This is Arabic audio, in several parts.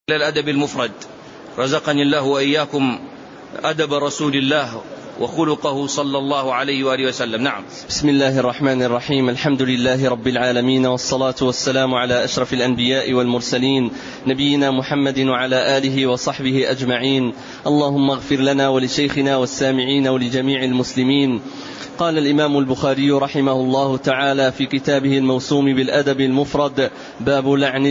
إلى الأدب المفرد. رزقني الله وإياكم أدب رسول الله وخلقه صلى الله عليه وآله وسلم. نعم. بسم الله الرحمن الرحيم. الحمد لله رب العالمين، والصلاة والسلام على أشرف الأنبياء والمرسلين، نبينا محمد وعلى آله وصحبه أجمعين. اللهم اغفر لنا ولشيخنا والسامعين ولجميع المسلمين. قال الإمام البخاري رحمه الله تعالى في كتابه الموسوم بالأدب المفرد: باب لعن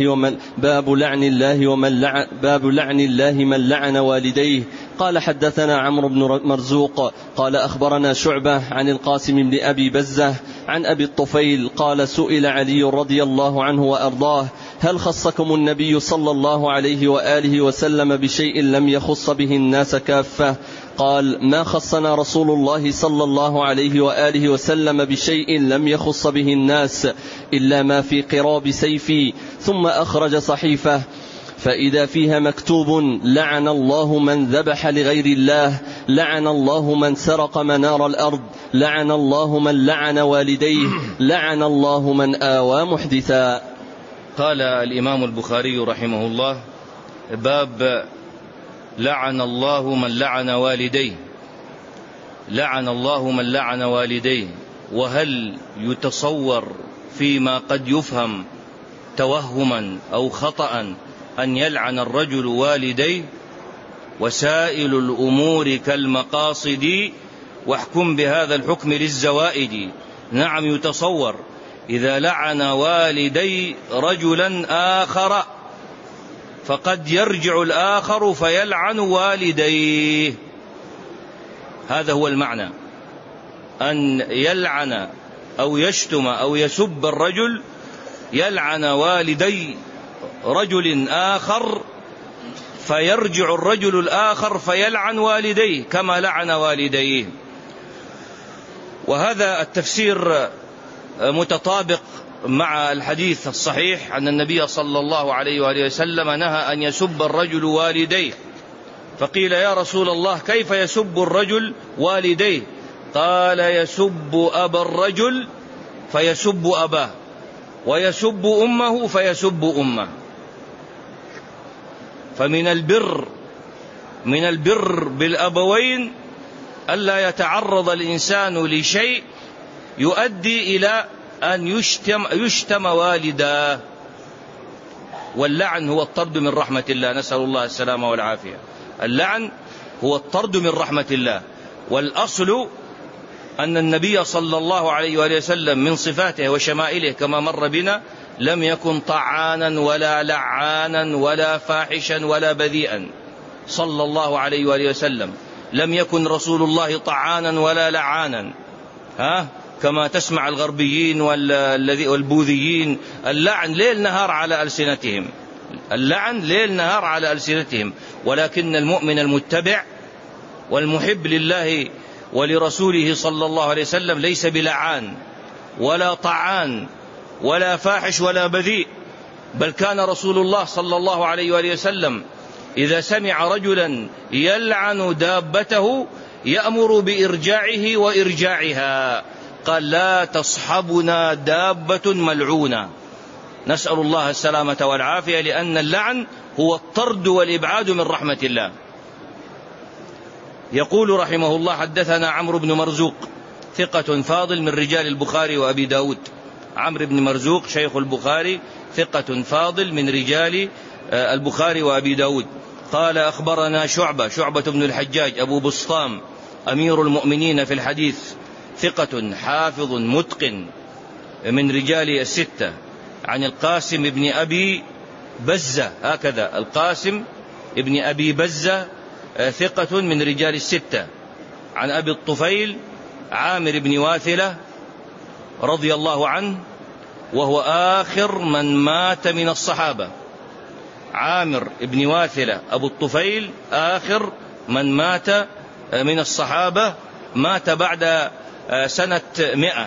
الله من لعن والديه. قال: حدثنا عمرو بن مرزوق قال: أخبرنا شعبة عن القاسم بن أبي بزة عن أبي الطفيل قال: سئل علي رضي الله عنه وأرضاه: هل خصكم النبي صلى الله عليه وآله وسلم بشيء لم يخص به الناس كافة؟ قال: ما خصنا رسول الله صلى الله عليه وآله وسلم بشيء لم يخص به الناس إلا ما في قراب سيفي. ثم أخرج صحيفة فإذا فيها مكتوب: لعن الله من ذبح لغير الله، لعن الله من سرق منار الأرض، لعن الله من لعن والديه، لعن الله من آوى محدثا. قال الإمام البخاري رحمه الله: باب لعن الله من لعن والديه. لعن الله من لعن والديه. وهل يتصور فيما قد يفهم توهما أو خطأ أن يلعن الرجل والديه؟ وسائل الأمور كالمقاصد، واحكم بهذا الحكم للزوائد. نعم، يتصور إذا لعن والدي رجلا آخر فقد يرجع الآخر فيلعن والديه. هذا هو المعنى، أن يلعن أو يشتم أو يسب الرجل، يلعن والدي رجل آخر فيرجع الرجل الآخر فيلعن والديه كما لعن والديه. وهذا التفسير متطابق مع الحديث الصحيح أن النبي صلى الله عليه وآله وسلم نهى أن يسب الرجل والديه. فقيل: يا رسول الله، كيف يسب الرجل والديه؟ قال: يسب أبا الرجل فيسب أباه، ويسب أمه فيسب أمه. فمن البر بالأبوين ألا يتعرض الإنسان لشيء يؤدي إلى أن يشتم والداه. واللعن هو الطرد من رحمة الله، نسأل الله السلامة والعافية. اللعن هو الطرد من رحمة الله. والأصل أن النبي صلى الله عليه وآله وسلم من صفاته وشمائله كما مر بنا لم يكن طعانا ولا لعانا ولا فاحشا ولا بذيئا صلى الله عليه وآله وسلم. لم يكن رسول الله طعانا ولا لعانا، كما تسمع الغربيين والبوذيين. اللعن ليل نهار على ألسنتهم، اللعن ليل نهار على ألسنتهم. ولكن المؤمن المتبع والمحب لله ولرسوله صلى الله عليه وسلم ليس بلعان ولا طعان ولا فاحش ولا بذيء. بل كان رسول الله صلى الله عليه وآله وسلم إذا سمع رجلا يلعن دابته يأمر بإرجاعه وإرجاعها. قال: لا تصحبنا دابة ملعونة. نسأل الله السلامة والعافية، لأن اللعن هو الطرد والإبعاد من رحمة الله. يقول رحمه الله: حدثنا عمرو بن مرزوق ثقة فاضل من رجال البخاري وأبي داود. عمرو بن مرزوق شيخ البخاري، ثقة فاضل من رجال البخاري وأبي داود. قال: أخبرنا شعبة بن الحجاج أبو بسطام أمير المؤمنين في الحديث، ثقة حافظ متقن من رجال الستة، عن القاسم بن أبي بزة، هكذا القاسم بن أبي بزة ثقة من رجال الستة، عن أبي الطفيل عامر بن واثلة رضي الله عنه، وهو آخر من مات من الصحابة. عامر بن واثلة أبو الطفيل آخر من مات من الصحابة، مات بعد سنة 100.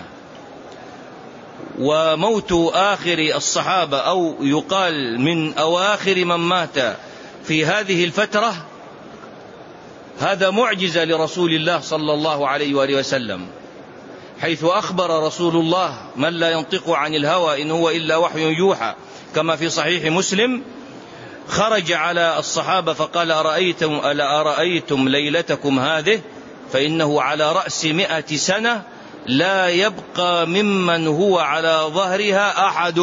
وموت آخر الصحابة أو يقال من أواخر من مات في هذه الفترة هذا معجزة لرسول الله صلى الله عليه وآله وسلم، حيث أخبر رسول الله من لا ينطق عن الهوى إن هو إلا وحي يوحى، كما في صحيح مسلم خرج على الصحابة فقال أرأيتم ليلتكم هذه فإنه على رأس 100 سنة لا يبقى ممن هو على ظهرها أحد.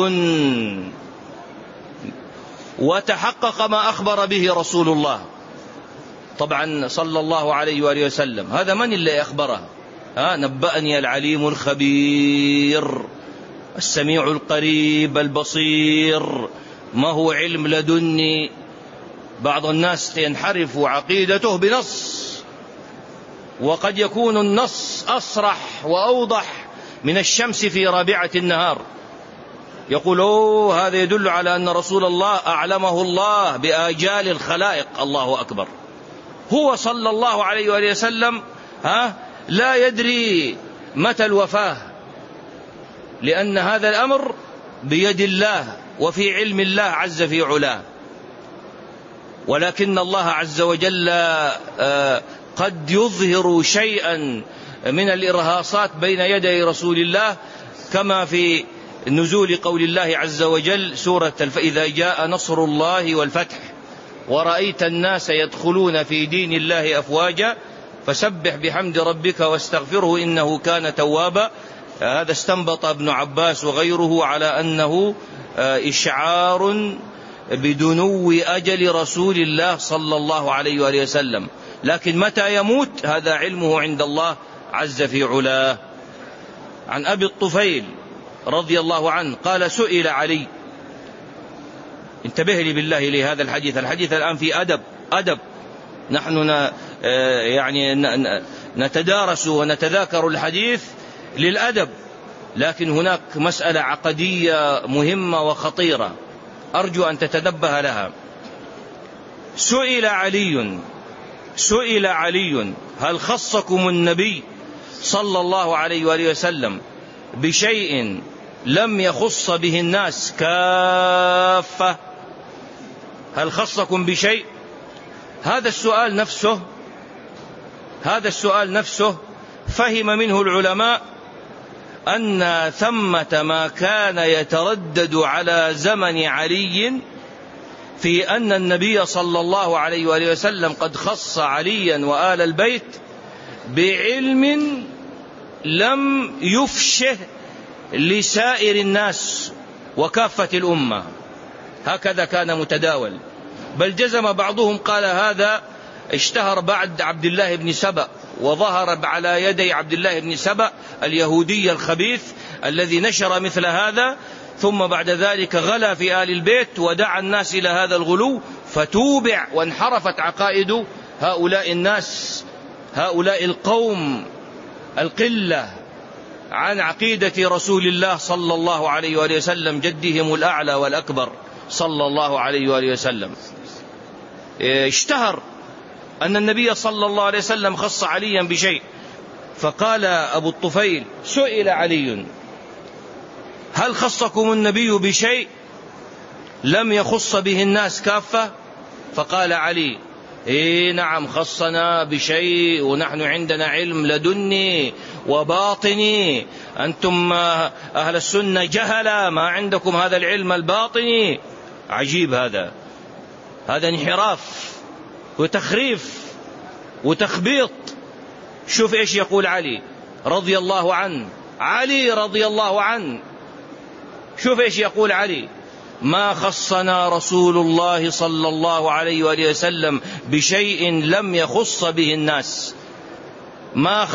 وتحقق ما أخبر به رسول الله طبعا صلى الله عليه وآله وسلم. هذا من اللي أخبره؟ نبأني العليم الخبير السميع القريب البصير. ما هو علم لدني. بعض الناس ينحرف عقيدته بنص، وقد يكون النص أصرح وأوضح من الشمس في رابعة النهار. يقول هذا يدل على أن رسول الله أعلمه الله بآجال الخلائق. الله أكبر. هو صلى الله عليه وآله وسلم لا يدري متى الوفاة، لأن هذا الأمر بيد الله وفي علم الله عز في علاه. ولكن الله عز وجل قد يظهر شيئا من الإرهاصات بين يدي رسول الله، كما في نزول قول الله عز وجل سورة إذا جاء نصر الله والفتح ورأيت الناس يدخلون في دين الله أفواجا فسبح بحمد ربك واستغفره إنه كان توابا. هذا استنبط ابن عباس وغيره على أنه إشعار بدنو أجل رسول الله صلى الله عليه وآله وسلم. لكن متى يموت هذا علمه عند الله عز في علاه. عن أبي الطفيل رضي الله عنه قال سئل علي. انتبه لي بالله لهذا الحديث. الحديث الآن في أدب. نحن يعني نتدارس ونتذاكر الحديث للأدب، لكن هناك مسألة عقدية مهمة وخطيرة أرجو أن تتنبه لها. سئل علي هل خصكم النبي صلى الله عليه وآله وسلم بشيء لم يخص به الناس كافة؟ هل خصكم بشيء؟ هذا السؤال نفسه فهم منه العلماء أن ثمة ما كان يتردد على زمن علي في أن النبي صلى الله عليه وآله وسلم قد خص عليا وآل البيت بعلم لم يفشه لسائر الناس وكافة الأمة. هكذا كان متداول. بل جزم بعضهم قال هذا اشتهر بعد عبد الله بن سبأ، وظهر على يدي عبد الله بن سبأ اليهودي الخبيث الذي نشر مثل هذا، ثم بعد ذلك غلا في آل البيت ودعا الناس إلى هذا الغلو، فتوبع وانحرفت عقائد هؤلاء الناس، هؤلاء القوم القلة، عن عقيدة رسول الله صلى الله عليه وآله وسلم جدهم الأعلى والأكبر صلى الله عليه وآله وسلم. اشتهر أن النبي صلى الله عليه وسلم خص عليا بشيء، فقال أبو الطفيل سئل علي هل خصكم النبي بشيء لم يخص به الناس كافة؟ فقال علي نعم خصنا بشيء ونحن عندنا علم لدني وباطني، أنتم أهل السنة جهلا ما عندكم هذا العلم الباطني. عجيب، هذا انحراف وتخريف وتخبيط. شوف إيش يقول علي رضي الله عنه. شوف إيش يقول علي: ما خصنا رسول الله صلى الله عليه وآله وسلم بشيء لم يخص به الناس. ما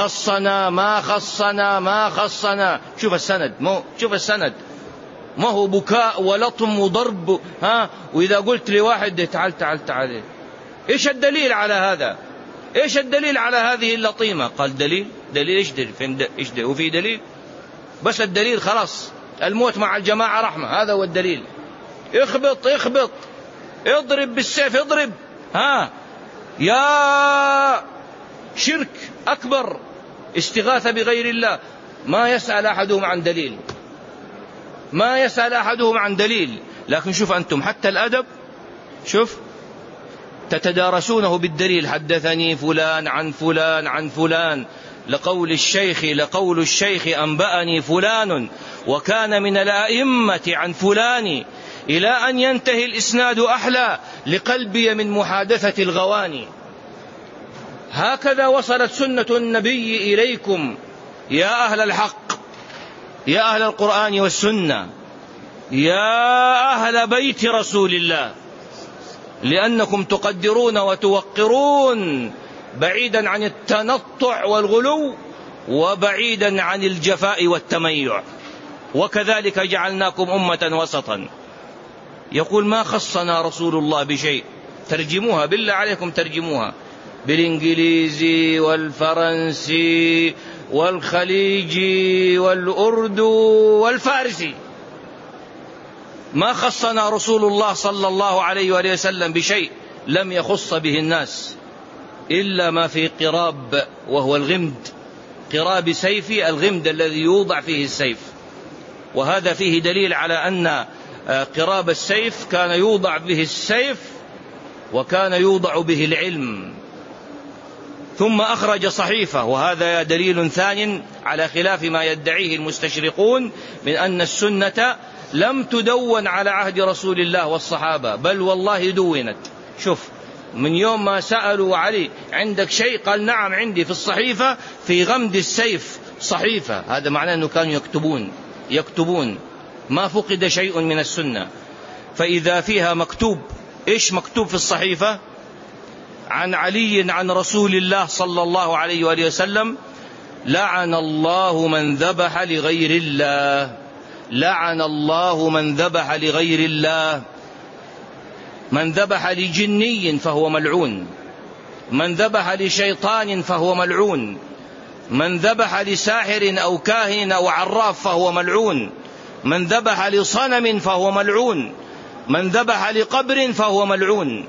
خصنا. شوف السند ما هو بكاء ولطم وضرب. وإذا قلت لواحد تعال إيش الدليل على هذا؟ إيش الدليل على هذه اللطيمة؟ قال دليل إيش دليل؟ وفي دليل؟ بس الدليل خلاص، الموت مع الجماعة رحمة، هذا هو الدليل. اخبط اضرب بالسيف اضرب. يا شرك أكبر، استغاثة بغير الله. ما يسأل أحدهم عن دليل. لكن شوف أنتم حتى الأدب شوف تتدارسونه بالدليل. حدثني فلان عن فلان لقول الشيخ أنبأني فلان وكان من الأئمة عن فلان، إلى أن ينتهي الإسناد أحلى لقلبي من محادثة الغواني. هكذا وصلت سنة النبي إليكم يا أهل الحق، يا أهل القرآن والسنة، يا أهل بيت رسول الله، لأنكم تقدرون وتوقرون بعيدا عن التنطع والغلو وبعيدا عن الجفاء والتميع. وكذلك جعلناكم أمة وسطا. يقول ما خصنا رسول الله بشيء. ترجموها بالله عليكم، ترجموها بالإنجليزي والفرنسي والخليجي والأردو والفارسي. ما خصنا رسول الله صلى الله عليه وآله وسلم بشيء لم يخص به الناس إلا ما في قراب، وهو الغمد، قراب سيفي، الغمد الذي يوضع فيه السيف. وهذا فيه دليل على أن قراب السيف كان يوضع به السيف وكان يوضع به العلم. ثم أخرج صحيفة، وهذا دليل ثان على خلاف ما يدعيه المستشرقون من أن السنة لم تدون على عهد رسول الله والصحابة، بل والله دونت. شوف، من يوم ما سألوا علي عندك شيء؟ قال نعم عندي في الصحيفة في غمد السيف صحيفة. هذا معناه أنه كانوا يكتبون، ما فقد شيء من السنة. فإذا فيها مكتوب، إيش مكتوب في الصحيفة؟ عن علي عن رسول الله صلى الله عليه وآله وسلم: لعن الله من ذبح لغير الله، لعن الله من ذبح لغير الله، من ذبح لجني فهو ملعون، من ذبح لشيطان فهو ملعون، من ذبح لساحر أو كاهن أو عراف فهو ملعون، من ذبح لصنم فهو ملعون، من ذبح لقبر فهو ملعون،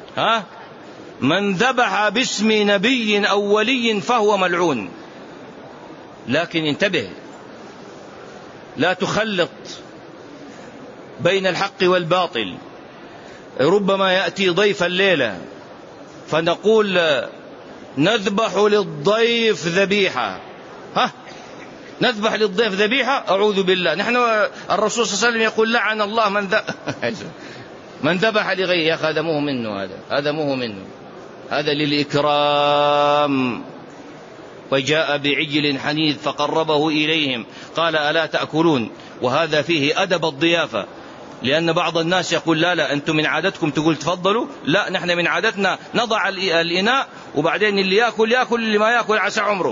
من ذبح باسم نبي أو ولي فهو ملعون. لكن انتبه، لا تخلط بين الحق والباطل. ربما يأتي ضيف الليلة فنقول نذبح للضيف ذبيحة، نذبح للضيف ذبيحة، أعوذ بالله. نحن الرسول صلى الله عليه وسلم يقول لعن الله من ذبح لغيره. يا أخي هذا مو منه، هذا مو منه، هذا للإكرام. وجاء بعجل حنيذ فقربه إليهم قال ألا تأكلون. وهذا فيه أدب الضيافة، لأن بعض الناس يقول لا أنتم من عادتكم تقول تفضلوا، لا نحن من عادتنا نضع الإناء وبعدين اللي يأكل اللي ما يأكل عسى عمره.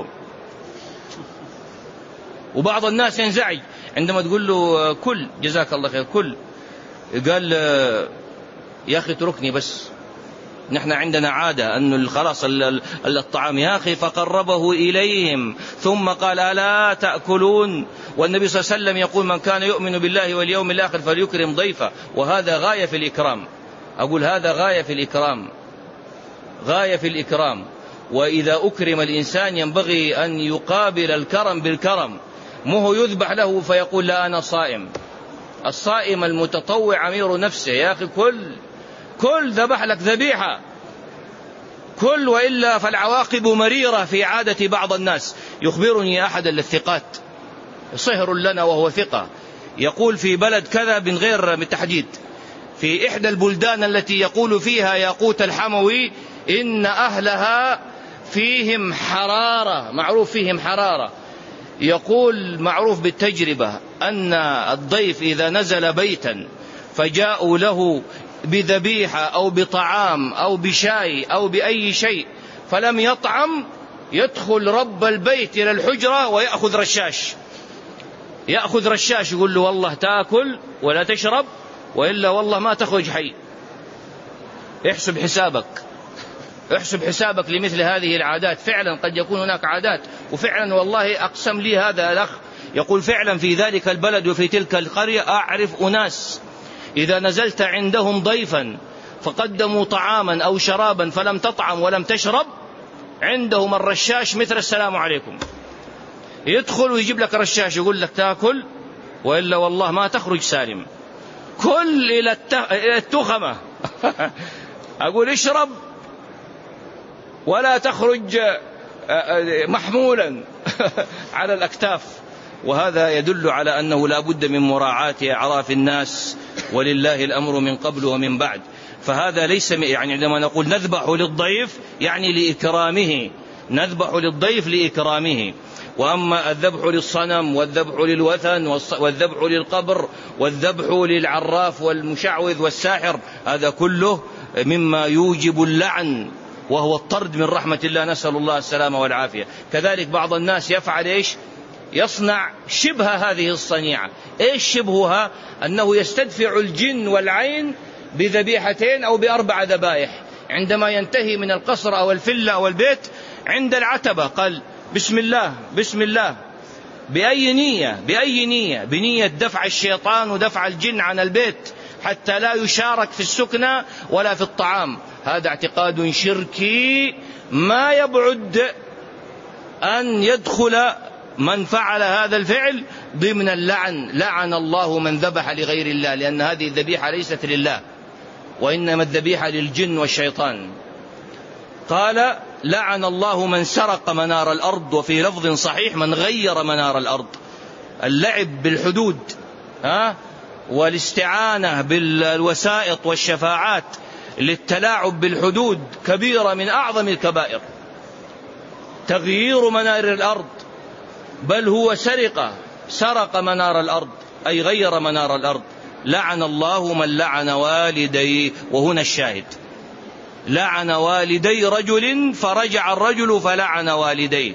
وبعض الناس ينزعج عندما تقول له كل جزاك الله خير كل، قال يا أخي اتركني بس، نحن عندنا عادة أن خلاص الطعام. يا أخي فقربه إليهم ثم قال ألا تأكلون. والنبي صلى الله عليه وسلم يقول من كان يؤمن بالله واليوم الآخر فليكرم ضيفه. وهذا غاية في الإكرام، أقول هذا غاية في الإكرام، غاية في الإكرام. وإذا أكرم الإنسان ينبغي أن يقابل الكرم بالكرم، مو يذبح له فيقول لا أنا صائم. الصائم المتطوع أمير نفسه. يا أخي كل ذبح لك ذبيحة، كل، وإلا فالعواقب مريرة في عادة بعض الناس. يخبرني أحد الثقات صهر لنا وهو ثقة، يقول في بلد كذا من غير التحديد، في إحدى البلدان التي يقول فيها ياقوت الحموي إن أهلها فيهم حرارة، معروف فيهم حرارة. يقول معروف بالتجربة أن الضيف إذا نزل بيتا فجاءوا له بذبيحة أو بطعام أو بشاي أو بأي شيء فلم يطعم، يدخل رب البيت إلى الحجرة ويأخذ رشاش، يقول له والله تأكل ولا تشرب وإلا والله ما تخرج حي. احسب حسابك لمثل هذه العادات. فعلا قد يكون هناك عادات، وفعلا والله أقسم لي هذا الأخ يقول فعلا في ذلك البلد وفي تلك القرية أعرف أناس إذا نزلت عندهم ضيفا فقدموا طعاما أو شرابا فلم تطعم ولم تشرب، عندهم الرشاش مثل السلام عليكم، يدخل ويجيب لك رشاش يقول لك تأكل وإلا والله ما تخرج سالم. كل إلى التخمة أقول اشرب ولا تخرج محمولا على الأكتاف. وهذا يدل على أنه لا بد من مراعاة أعراف الناس، ولله الأمر من قبل ومن بعد. فهذا ليس يعني عندما نقول نذبح للضيف يعني لإكرامه، نذبح للضيف لإكرامه. وأما الذبح للصنم والذبح للوثن والذبح للقبر والذبح للعراف والمشعوذ والساحر هذا كله مما يوجب اللعن وهو الطرد من رحمة الله، نسأل الله السلامة والعافية. كذلك بعض الناس يفعل إيش؟ يصنع شبه هذه الصنيعة. إيش شبهها؟ أنه يستدفع الجن والعين بذبيحتين أو ب4 ذبائح، عندما ينتهي من القصر أو الفلة أو البيت عند العتبة قال بسم الله بسم الله. بأي نية؟ بأي نية؟ بنية دفع الشيطان ودفع الجن عن البيت حتى لا يشارك في السكنة ولا في الطعام. هذا اعتقاد شركي ما يبعد أن يدخل من فعل هذا الفعل ضمن اللعن. لعن الله من ذبح لغير الله، لأن هذه الذبيحة ليست لله وإنما الذبيحة للجن والشيطان. قال لعن الله من سرق منار الأرض، وفي لفظ صحيح من غير منار الأرض. اللعب بالحدود والاستعانة بالوسائط والشفاعات للتلاعب بالحدود كبيرة من أعظم الكبائر. تغيير منار الأرض، بل هو سرق منار الأرض أي غير منار الأرض. لعن الله من لعن والديه، وهنا الشاهد، لعن والدي رجل فرجع الرجل فلعن والديه.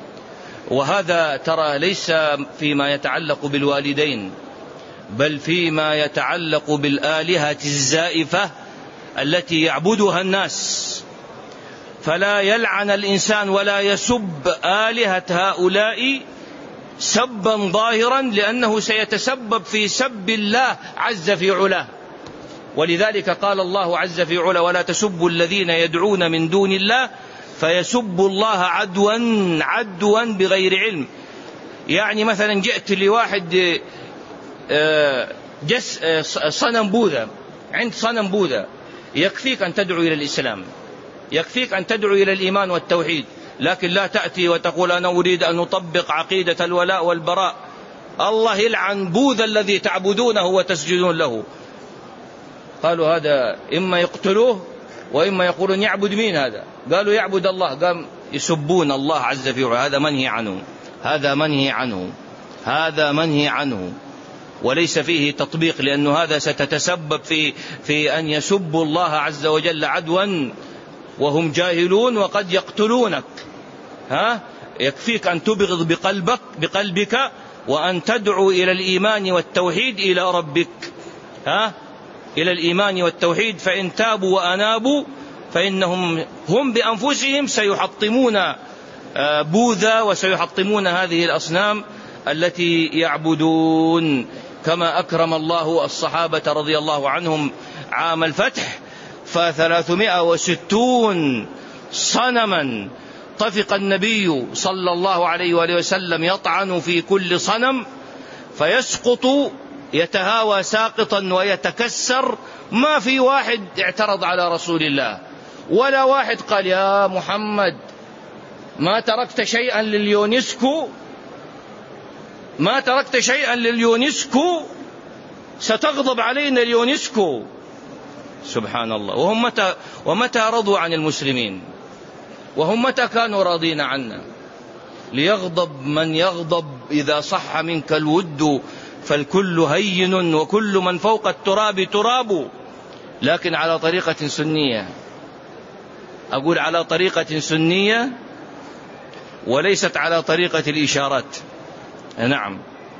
وهذا ترى ليس فيما يتعلق بالوالدين، بل فيما يتعلق بالآلهة الزائفة التي يعبدها الناس. فلا يلعن الإنسان ولا يسب آلهة هؤلاء سبا ظاهرا، لأنه سيتسبب في سب الله عز في علاه. ولذلك قال الله عز في علاه ولا تسبوا الذين يدعون من دون الله فيسبوا الله عدوا بغير علم. يعني مثلا جئت لواحد صنم بوذا، عند صنم بوذا، يكفيك أن تدعو إلى الإسلام، يكفيك أن تدعو إلى الإيمان والتوحيد، لكن لا تأتي وتقول أنا أريد أن نطبق عقيدة الولاء والبراء. الله يلعن بوذا الذي تعبدونه وتسجدون له. قالوا هذا إما يقتلوه وإما يقولون يعبد مين هذا؟ قالوا يعبد الله. قام يسبون الله عز وجل. هذا منهي عنه، هذا منهي عنه، هذا منهي عنه، وليس فيه تطبيق، لأنه هذا ستتسبب في أن يسبوا الله عز وجل عدوا وهم جاهلون وقد يقتلونك. يكفيك أن تبغض بقلبك وأن تدعو إلى الإيمان والتوحيد إلى ربك، إلى الإيمان والتوحيد. فإن تابوا وأنابوا فإنهم هم بأنفسهم سيحطمون بوذا وسيحطمون هذه الأصنام التي يعبدون. كما أكرم الله الصحابة رضي الله عنهم عام الفتح، ف360 صنما طفق النبي صلى الله عليه وآله وسلم يطعن في كل صنم فيسقط، يتهاوى ساقطا ويتكسر. ما في واحد اعترض على رسول الله، ولا واحد قال يا محمد ما تركت شيئا لليونسكو، ما تركت شيئا لليونسكو، ستغضب علينا اليونسكو. سبحان الله. ومتى رضوا عن المسلمين؟ وهم متى كانوا راضين عنا؟ ليغضب من يغضب إذا صح منك الود، فالكل هين وكل من فوق التراب تراب. لكن على طريقة سنية، أقول على طريقة سنية وليست على طريقة الإشارات. نعم.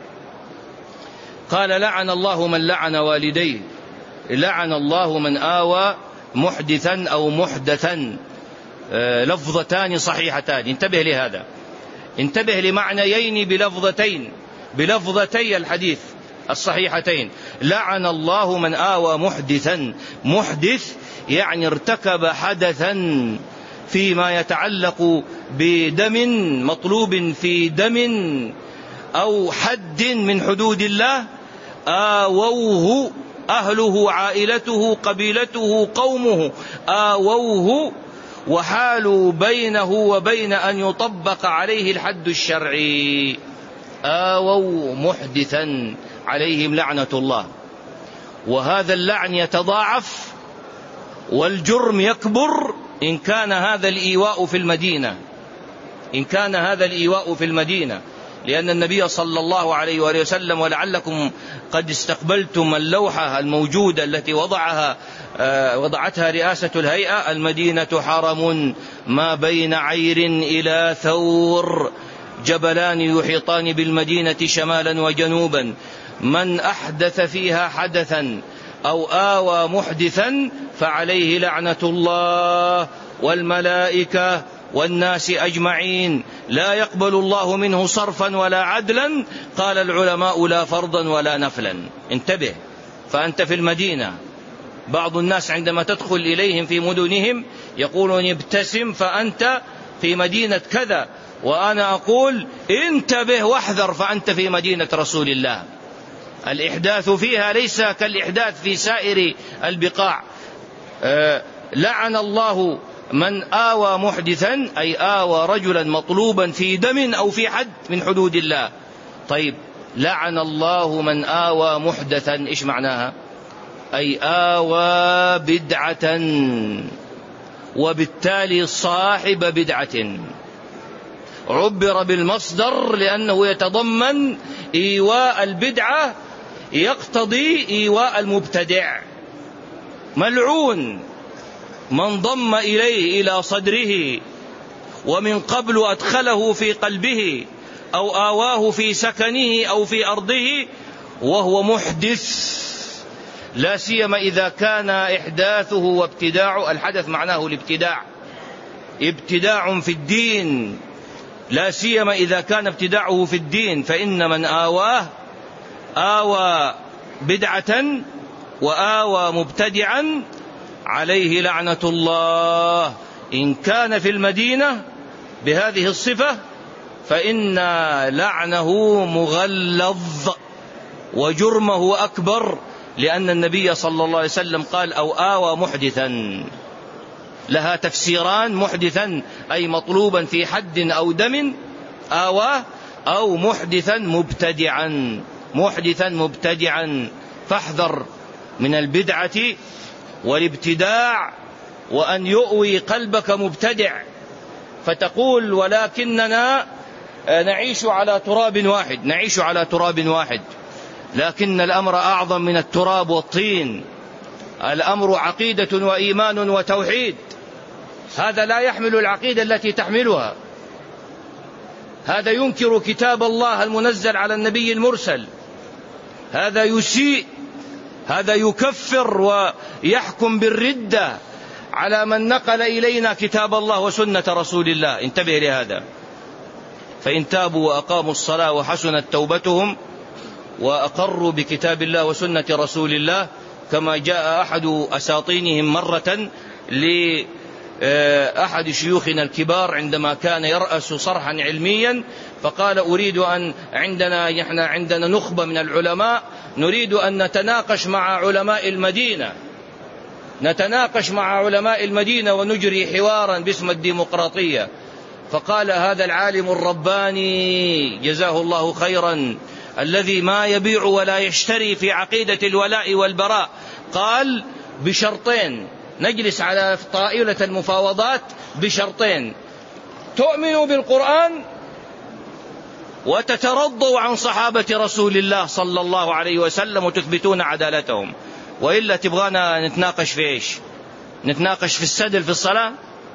قال لعن الله من لعن والديه، لعن الله من آوى محدثا أو محدثا. لفظتان صحيحتان، انتبه لهذا، انتبه لمعنيين بلفظتي الحديث الصحيحتين. لعن الله من آوى محدثا. محدث يعني ارتكب حدثا فيما يتعلق بدم، مطلوب في دم أو حد من حدود الله، آووه أهله عائلته قبيلته قومه، آووه وحالوا بينه وبين أن يطبق عليه الحد الشرعي. آووا محدثا عليهم لعنة الله. وهذا اللعن يتضاعف والجرم يكبر إن كان هذا الإيواء في المدينة، لأن النبي صلى الله عليه وآله وسلم، ولعلكم قد استقبلتم اللوحة الموجودة التي وضعتها رئاسة الهيئة: المدينة حرم ما بين عير إلى ثور، جبلان يحيطان بالمدينة شمالا وجنوبا، من أحدث فيها حدثا أو آوى محدثا فعليه لعنة الله والملائكة والناس أجمعين، لا يقبل الله منه صرفا ولا عدلا. قال العلماء: لا فرضا ولا نفلا. انتبه، فأنت في المدينة. بعض الناس عندما تدخل إليهم في مدنهم يقولون: ابتسم فأنت في مدينة كذا، وأنا أقول: انتبه واحذر فأنت في مدينة رسول الله. الإحداث فيها ليس كالإحداث في سائر البقاع. لعن الله من آوى محدثا، أي آوى رجلا مطلوبا في دم أو في حد من حدود الله. طيب، لعن الله من آوى محدثا، إيش معناها؟ أي آوى بدعة، وبالتالي صاحب بدعة. عبر بالمصدر لأنه يتضمن إيواء البدعة، يقتضي إيواء المبتدع. ملعون من ضم إليه إلى صدره ومن قبل أدخله في قلبه أو آواه في سكنه أو في أرضه وهو محدث، لا سيما إذا كان إحداثه وابتداع. الحدث معناه الابتداع، ابتداع في الدين، لا سيما إذا كان ابتداعه في الدين، فإن من آواه آوى بدعة وآوى مبتدعا عليه لعنة الله. إن كان في المدينة بهذه الصفة فإن لعنه مغلظ وجرمه أكبر، لأن النبي صلى الله عليه وسلم قال: أو آوى محدثا. لها تفسيران: محدثا أي مطلوبا في حد أو دم آواه، أو محدثا مبتدعا. فاحذر من البدعة والابتداع، وأن يؤوي قلبك مبتدع فتقول: ولكننا نعيش على تراب واحد. لكن الأمر أعظم من التراب والطين. الأمر عقيدة وإيمان وتوحيد. هذا لا يحمل العقيدة التي تحملها، هذا ينكر كتاب الله المنزل على النبي المرسل، هذا يسيء، هذا يكفر ويحكم بالردة على من نقل إلينا كتاب الله وسنة رسول الله. انتبه لهذا. فإن تابوا وأقاموا الصلاة وحسنت توبتهم وأقروا بكتاب الله وسنة رسول الله، كما جاء أحد أساطينهم مرة لأحد شيوخنا الكبار عندما كان يرأس صرحا علميا، فقال: أريد أن عندنا نخبة من العلماء، نريد أن نتناقش مع علماء المدينة ونجري حوارا باسم الديمقراطية. فقال هذا العالم الرباني جزاه الله خيرا الذي ما يبيع ولا يشتري في عقيدة الولاء والبراء، قال: بشرطين، نجلس على طائلة المفاوضات بشرطين: تؤمنوا بالقرآن وتترضوا عن صحابة رسول الله صلى الله عليه وسلم وتثبتون عدالتهم، وإلا تبغانا نتناقش في إيش؟ نتناقش في السدل في الصلاة؟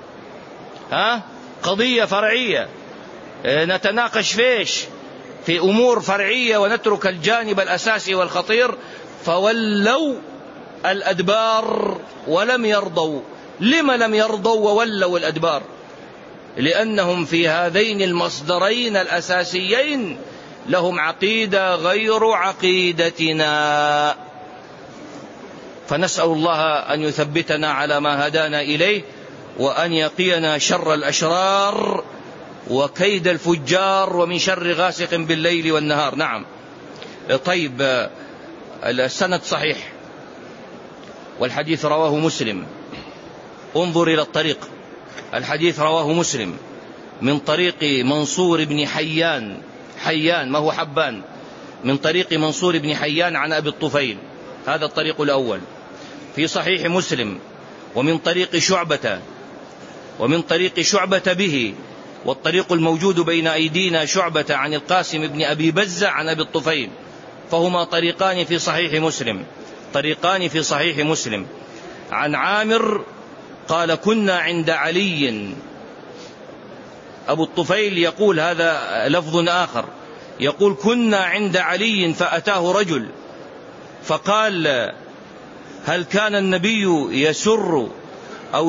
قضية فرعية نتناقش في إيش؟ في أمور فرعية ونترك الجانب الأساسي والخطير. فولوا الأدبار ولم يرضوا. لما لم يرضوا وولوا الأدبار؟ لأنهم في هذين المصدرين الأساسيين لهم عقيدة غير عقيدتنا. فنسأل الله أن يثبتنا على ما هدانا إليه، وأن يقينا شر الأشرار وكيد الفجار ومن شر غاسق بالليل والنهار. نعم. طيب، السند صحيح والحديث رواه مسلم. انظر إلى الطريق. الحديث رواه مسلم من طريق منصور بن حيان ما هو حبان، من طريق منصور بن حيان عن أبي الطفيل. هذا الطريق الأول في صحيح مسلم. ومن طريق شعبة به، والطريق الموجود بين أيدينا شعبة عن القاسم بن أبي بزة عن أبي الطفيل، فهما طريقان في صحيح مسلم. عن عامر قال كنا عند علي. أبو الطفيل يقول هذا لفظ آخر، يقول كنا عند علي فأتاه رجل فقال هل كان النبي يسر أو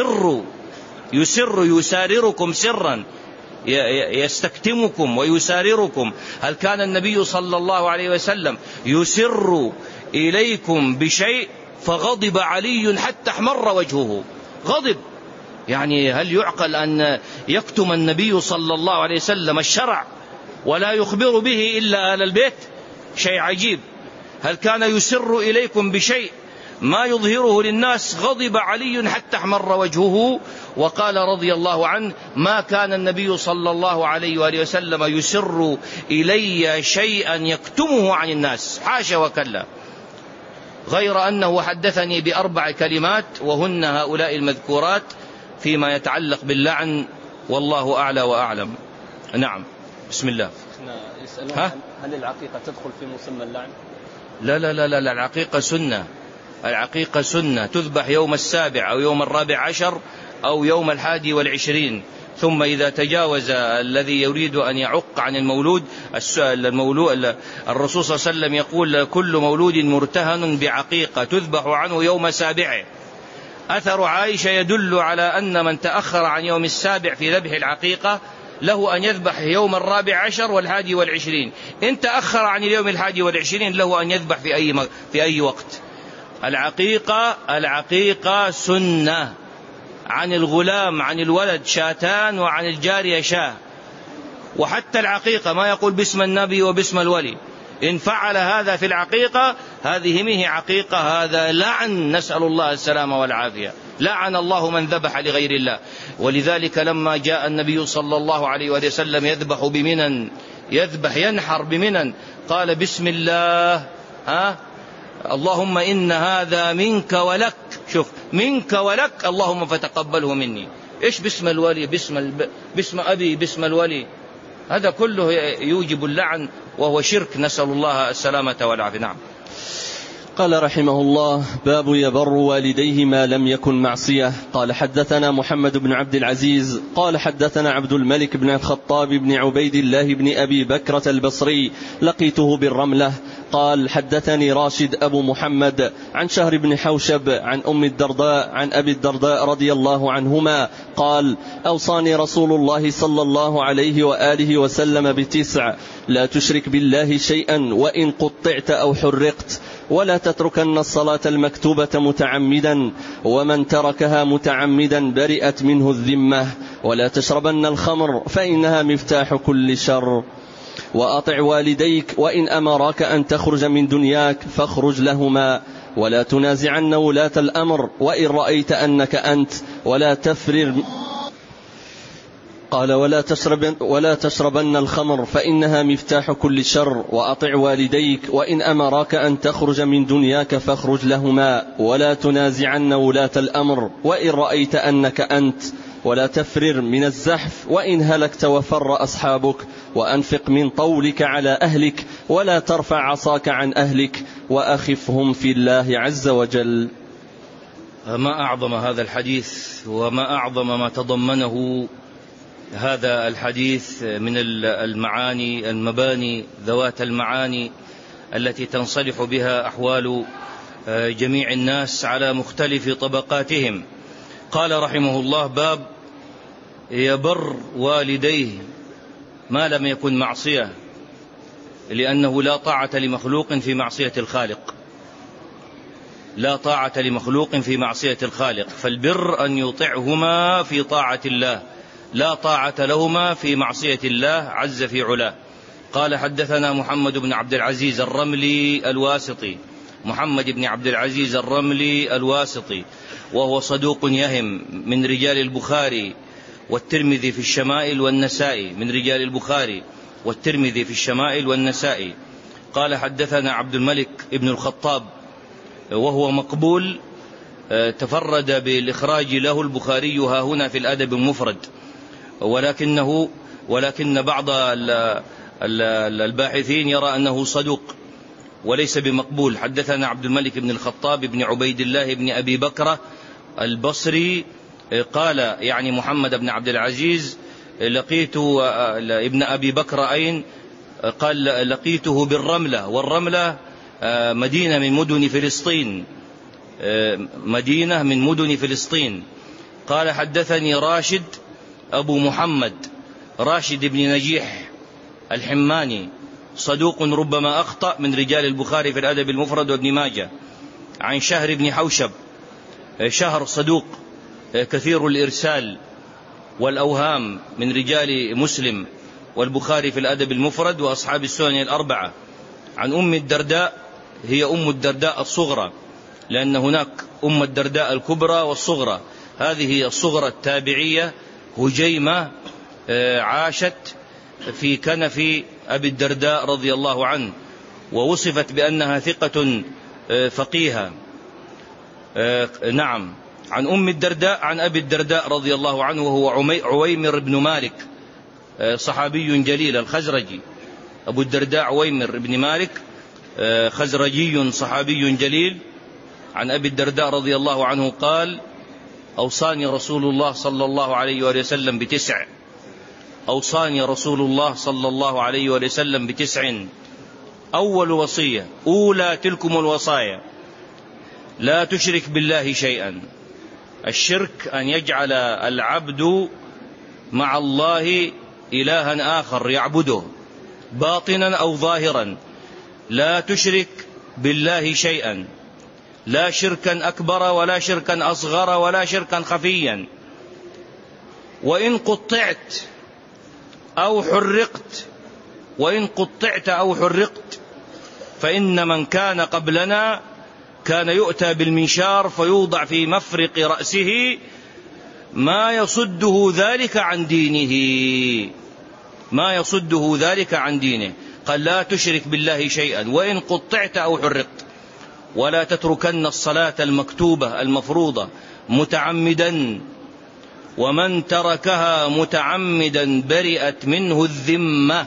يسارركم سرا، يستكتمكم ويسارركم، هل كان النبي صلى الله عليه وسلم يسر إليكم بشيء؟ فغضب علي حتى احمر وجهه. غضب، يعني هل يعقل أن يكتم النبي صلى الله عليه وسلم الشرع ولا يخبر به إلا آل البيت؟ شيء عجيب. هل كان يسر إليكم بشيء ما يظهره للناس؟ غضب علي حتى احمر وجهه، وقال رضي الله عنه ما كان النبي صلى الله عليه وآله وسلم يسر إلي شيئا يكتمه عن الناس، حاشا وكلا، غير أنه حدثني ب4 كلمات وهن هؤلاء المذكورات فيما يتعلق باللعن، والله أعلى وأعلم. نعم، بسم الله. هل العقيقة تدخل في مسمى اللعن؟ لا لا لا لا، العقيقة سنة تذبح يوم 7 أو يوم 14 أو يوم 21. ثم إذا تجاوز الذي يريد أن يعق عن المولود، الرسول صلى الله عليه وسلم يقول كل مولود مرتهن بعقيقة تذبح عنه يوم 7. أثر عائشة يدل على أن من تأخر عن يوم 7 في ذبح العقيقة له أن يذبح يوم 14 و21. إن تأخر عن اليوم 21 له أن يذبح في أي وقت. العقيقة سنة، عن الغلام عن الولد شاتان وعن الجارية شاه. وحتى العقيقة ما يقول باسم النبي وباسم الولي، إن فعل هذا في العقيقة هذه منه عقيقة، هذا لعن، نسأل الله السلامة والعافية. لعن الله من ذبح لغير الله. ولذلك لما جاء النبي صلى الله عليه وسلم يذبح بمنن، ينحر بمنن، قال بسم الله، اللهم إن هذا منك ولك، شوف منك ولك اللهم فتقبله مني. إيش باسم الولي، باسم أبي، باسم الولي، هذا كله يوجب اللعن وهو شرك، نسأل الله السلامة والعافية. نعم. قال رحمه الله باب يبر والديه ما لم يكن معصية. قال حدثنا محمد بن عبد العزيز قال حدثنا عبد الملك بن الخطاب بن عبيد الله بن أبي بكرة البصري لقيته بالرملة قال حدثني راشد أبو محمد عن شهر بن حوشب عن أم الدرداء عن أبي الدرداء رضي الله عنهما قال أوصاني رسول الله صلى الله عليه وآله وسلم ب9: لا تشرك بالله شيئا وإن قطعت أو حرقت، ولا تتركن الصلاة المكتوبة متعمدا، ومن تركها متعمدا برئت منه الذمة، ولا تشربن الخمر فإنها مفتاح كل شر، وأطع والديك وإن أمراك أن تخرج من دنياك فاخرج لهما، ولا تنازعن ولاة الأمر وإن رأيت أنك أنت، ولا تفرر. قال ولا تشربن الخمر فإنها مفتاح كل شر، وأطع والديك وإن أمراك أن تخرج من دنياك فاخرج لهما، ولا تنازعن ولاة الأمر وإن رأيت أنك أنت، ولا تفرر من الزحف وإن هلكت وفر أصحابك، وأنفق من طولك على أهلك ولا ترفع عصاك عن أهلك، وأخفهم في الله عز وجل. ما أعظم هذا الحديث وما أعظم ما تضمنه هذا الحديث من المعاني، المباني ذوات المعاني التي تنصلح بها أحوال جميع الناس على مختلف طبقاتهم. قال رحمه الله باب يبر والديه ما لم يكن معصية، لأنه لا طاعة لمخلوق في معصية الخالق، لا طاعة لمخلوق في معصية الخالق، فالبر أن يطعهما في طاعة الله، لا طاعة لهما في معصية الله عز في علاه. قال حدثنا محمد بن عبد العزيز الرملي الواسطي، محمد بن عبد العزيز الرملي الواسطي، وهو صدوق يهم، من رجال البخاري والترمذي في الشمائل والنسائي، من رجال البخاري والترمذي في الشمائل والنسائي. قال حدثنا عبد الملك بن الخطاب وهو مقبول، تفرد بالإخراج له البخاري ها هنا في الأدب المفرد، ولكن بعض الباحثين يرى أنه صدوق وليس بمقبول. حدثنا عبد الملك بن الخطاب بن عبيد الله بن أبي بكر البصري قال يعني محمد بن عبد العزيز لقيت ابن أبي بكر أين؟ قال لقيته بالرملة، والرملة مدينة من مدن فلسطين. قال حدثني راشد أبو محمد راشد بن نجيح الحماني صدوق ربما أخطأ، من رجال البخاري في الأدب المفرد وابن ماجه. عن شهر بن حوشب، شهر صدوق كثير الإرسال والأوهام، من رجال مسلم والبخاري في الأدب المفرد وأصحاب السنن الأربعة. عن أم الدرداء، هي أم الدرداء الصغرى، لأن هناك أم الدرداء الكبرى والصغرى، هذه الصغرى التابعية هجيمة عاشت في كنف أبي الدرداء رضي الله عنه، ووصفت بأنها ثقة فقيهة. نعم. عن أم الدرداء عن أبي الدرداء رضي الله عنه، وهو عويمر بن مالك صحابي جليل الخزرجي. أبو الدرداء عويمر بن مالك خزرجي صحابي جليل. عن أبي الدرداء رضي الله عنه قال: أوصاني رسول الله صلى الله عليه وسلم بتسع، أوصاني رسول الله صلى الله عليه وسلم بتسع. أول وصية أولى تلكم الوصايا: لا تشرك بالله شيئا. الشرك أن يجعل العبد مع الله إلها آخر يعبده باطنا أو ظاهرا. لا تشرك بالله شيئا، لا شركا أكبر ولا شركا أصغر ولا شركا خفيا. وإن قطعت أو حرقت، فإن من كان قبلنا كان يؤتى بالمنشار فيوضع في مفرق رأسه ما يصده ذلك عن دينه. قال: لا تشرك بالله شيئا وإن قطعت أو حرقت. ولا تتركن الصلاة المكتوبة المفروضة متعمدا، ومن تركها متعمدا برئت منه الذمة.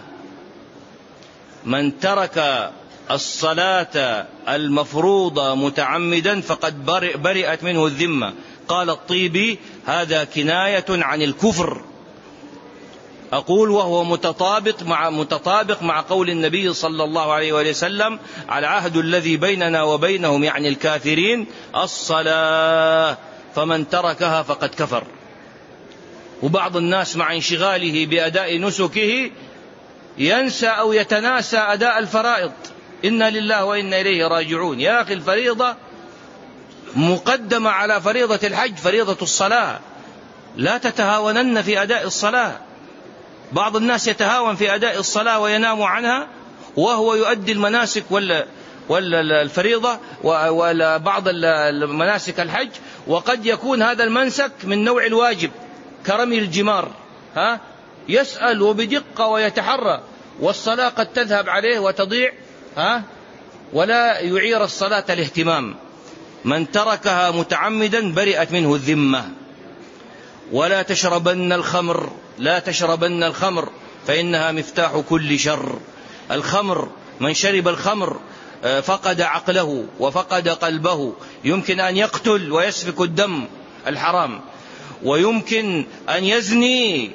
من ترك الصلاة المفروضة متعمدا فقد برئت منه الذمة. قال الطيبي: هذا كناية عن الكفر. أقول وهو متطابق مع قول النبي صلى الله عليه وسلم: العهد الذي بيننا وبينهم يعني الكافرين الصلاة، فمن تركها فقد كفر. وبعض الناس مع انشغاله بأداء نسكه ينسى أو يتناسى أداء الفرائض. إنا لله وإنا إليه راجعون. يا أخي، الفريضة مقدمة على فريضة الحج، فريضة الصلاة. لا تتهاونن في أداء الصلاة. بعض الناس يتهاون في أداء الصلاة وينام عنها وهو يؤدي المناسك ولا الفريضة ولا بعض المناسك الحج، وقد يكون هذا المنسك من نوع الواجب كرمي الجمار، يسأل وبدقة ويتحرى، والصلاة قد تذهب عليه وتضيع، ولا يعير الصلاة الاهتمام. من تركها متعمدا برئت منه الذمة. ولا تشربن الخمر، لا تشربن الخمر فإنها مفتاح كل شر. الخمر، من شرب الخمر فقد عقله وفقد قلبه. يمكن أن يقتل ويسفك الدم الحرام، ويمكن أن يزني،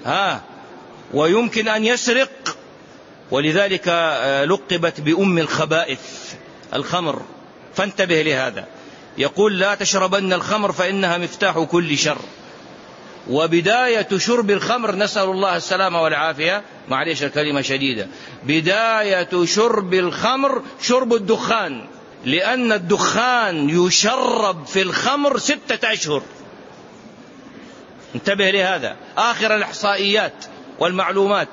ويمكن أن يسرق. ولذلك لقبت بأم الخبائث الخمر، فانتبه لهذا. يقول: لا تشربن الخمر فإنها مفتاح كل شر. وبداية شرب الخمر، نسأل الله السلامة والعافية، معليش الكلمة شديدة، بداية شرب الخمر شرب الدخان، لأن الدخان يشرب في الخمر 6 أشهر. انتبه لهذا. آخر الإحصائيات والمعلومات: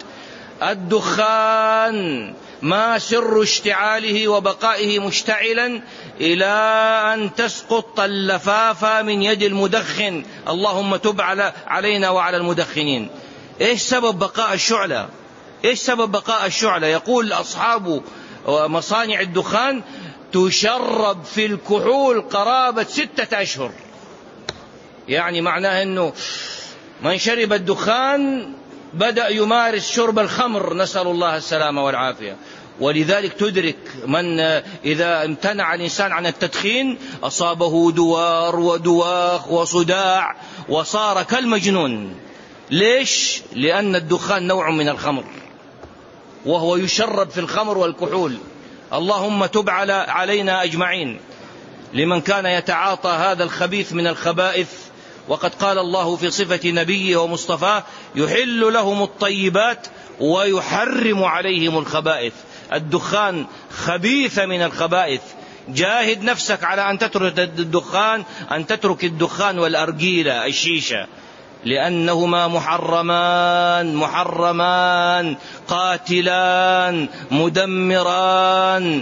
الدخان ما سر اشتعاله وبقائه مشتعلا إلى أن تسقط اللفافة من يد المدخن. اللهم تب علينا وعلى المدخنين. إيش سبب بقاء الشعلة؟ يقول أصحاب مصانع الدخان: تشرب في الكحول قرابة 6 أشهر. يعني معناه أنه من شرب الدخان بدأ يمارس شرب الخمر، نسأل الله السلامة والعافية. ولذلك تدرك من إذا امتنع الإنسان عن التدخين أصابه دوار ودواخ وصداع وصار كالمجنون. ليش؟ لأن الدخان نوع من الخمر وهو يشرب في الخمر والكحول. اللهم تب علينا أجمعين لمن كان يتعاطى هذا الخبيث من الخبائث. وقد قال الله في صفة نبيه ومصطفاه: يحل لهم الطيبات ويحرم عليهم الخبائث. الدخان خبيث من الخبائث. جاهد نفسك على أن تترك الدخان، أن تترك الدخان والأرجيلة الشيشة، لأنهما محرمان قاتلان مدمران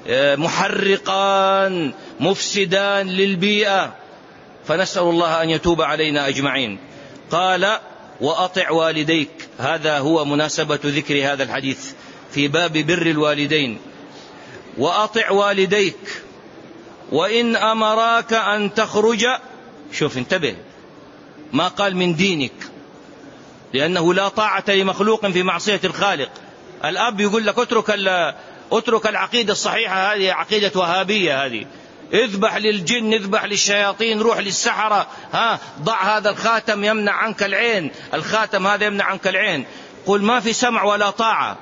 محرقان مفسدان للبيئة. فنسأل الله أن يتوب علينا أجمعين. قال: وأطع والديك. هذا هو مناسبة ذكر هذا الحديث في باب بر الوالدين. وأطع والديك وإن أمراك أن تخرج. شوف، انتبه، ما قال من دينك، لأنه لا طاعة لمخلوق في معصية الخالق. الأب يقول لك اترك العقيدة الصحيحة، هذه عقيدة وهابية، هذه اذبح للجن، اذبح للشياطين، روح للسحرة، ضع هذا الخاتم يمنع عنك العين، الخاتم هذا يمنع عنك العين. قل ما في سمع ولا طاعة،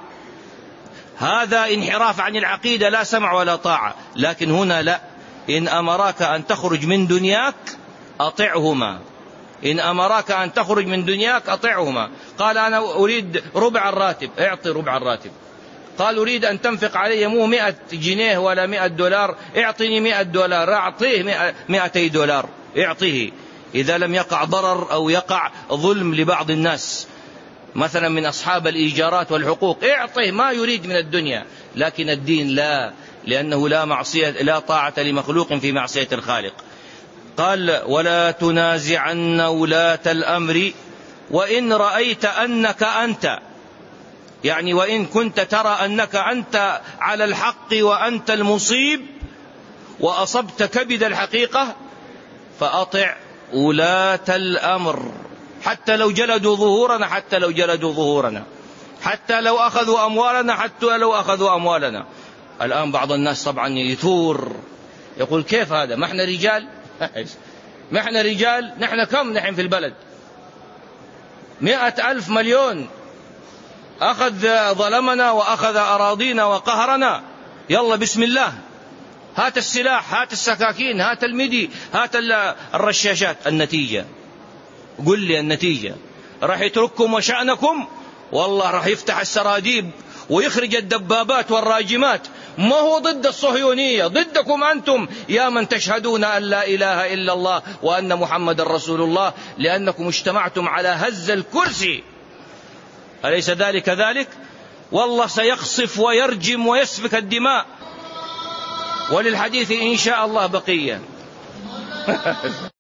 هذا انحراف عن العقيدة، لا سمع ولا طاعة. لكن هنا لا، إن أمراك أن تخرج من دنياك أطعهما. إن أمراك أن تخرج من دنياك أطعهما. قال: أنا أريد ربع الراتب، اعطي ربع الراتب. قال: أريد أن تنفق علي مو 100 جنيه ولا 100 دولار، اعطني 100 دولار، أعطيه 200 دولار، اعطيه. إذا لم يقع ضرر أو يقع ظلم لبعض الناس مثلا من أصحاب الإيجارات والحقوق، اعطيه ما يريد من الدنيا. لكن الدين لا، لأنه لا طاعة لمخلوق في معصية الخالق. قال: ولا تنازعن ولاة الأمر وإن رأيت أنك أنت، يعني وإن كنت ترى أنك أنت على الحق وأنت المصيب وأصبت كبد الحقيقة، فأطع ولاة الأمر حتى لو جلدوا ظهورنا، حتى لو جلدوا ظهورنا، حتى لو أخذوا أموالنا، حتى لو أخذوا أموالنا. الآن بعض الناس طبعا يثور، يقول: كيف هذا؟ ما احنا رجال؟ ما احنا رجال؟ نحن كم نحن في البلد؟ 100,000 مليون، أخذ ظلمنا وأخذ أراضينا وقهرنا، يلا بسم الله، هات السلاح، هات السكاكين، هات المدي، هات الرشاشات. النتيجة قل لي النتيجة. راح يترككم وشأنكم؟ والله راح يفتح السراديب ويخرج الدبابات والراجمات. ما هو ضد الصهيونية، ضدكم أنتم يا من تشهدون أن لا إله إلا الله وأن محمد رسول الله، لأنكم اجتمعتم على هز الكرسي. أليس ذلك ذلك؟ والله سيقصف ويرجم ويسفك الدماء. وللحديث إن شاء الله بقية.